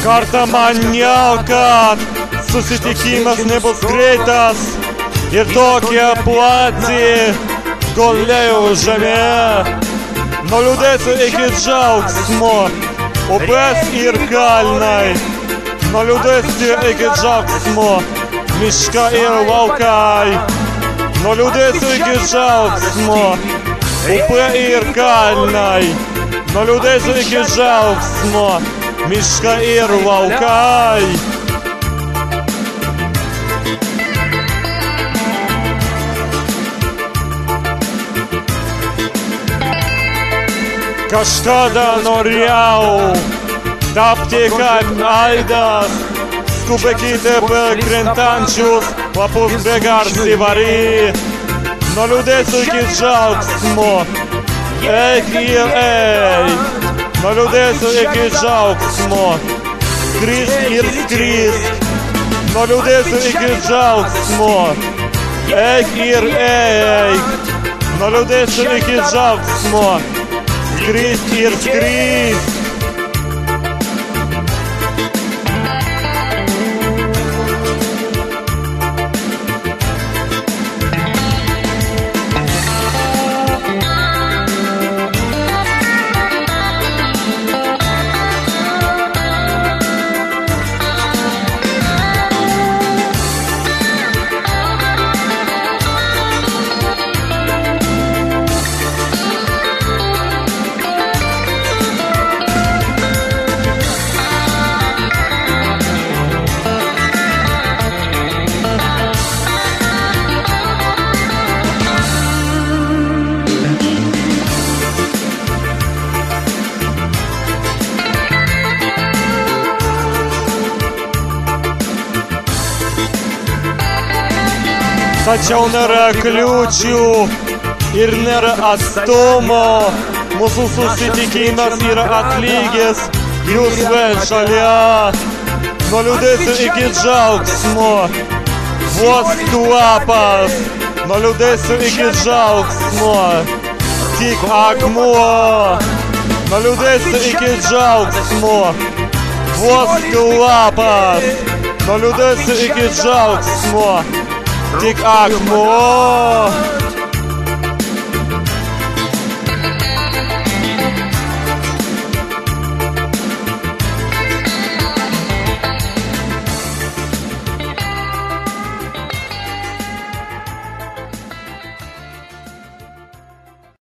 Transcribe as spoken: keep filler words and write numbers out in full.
Kartą maniau, kad susitikimas nebus greitas ir tokia plati gulėjau žemė. Nuo liūdėsio iki džiaugsmo, upės ir kalnai. Nuo liūdėsio iki džiaugsmo, miška ir laukai. Nuo liūdėsio iki džiaugsmo, upė ir kalnai. Nuo liūdėsio iki džiaugsmo, miška ir laukai. Kažkada norėjau tapti kaip aidas, skubėkite per krentančius lapus begarsiai varyt. Nuo liūdėsio iki džiaugsmo, eik ir eik. Nuo liūdėsio iki džiaugsmo, skrisk ir skrisk. Nuo liūdėsio iki džiaugsmo, eik ir eik. Nuo liūdėsio iki džiaugsmo, skrisk ir skrisk. Tačiau nėra kliūčių ir nėra atstumo. Mūsų susitikimas yra atlygis jūsų šalia. Nuo liūdėsio iki džiaugsmo, vos kvapas. Nuo liūdėsio iki džiaugsmo, tik akmuo. Nuo liūdėsio iki džiaugsmo, vos kvapas. Nuo liūdėsio iki džiaugsmo, tik akmuo.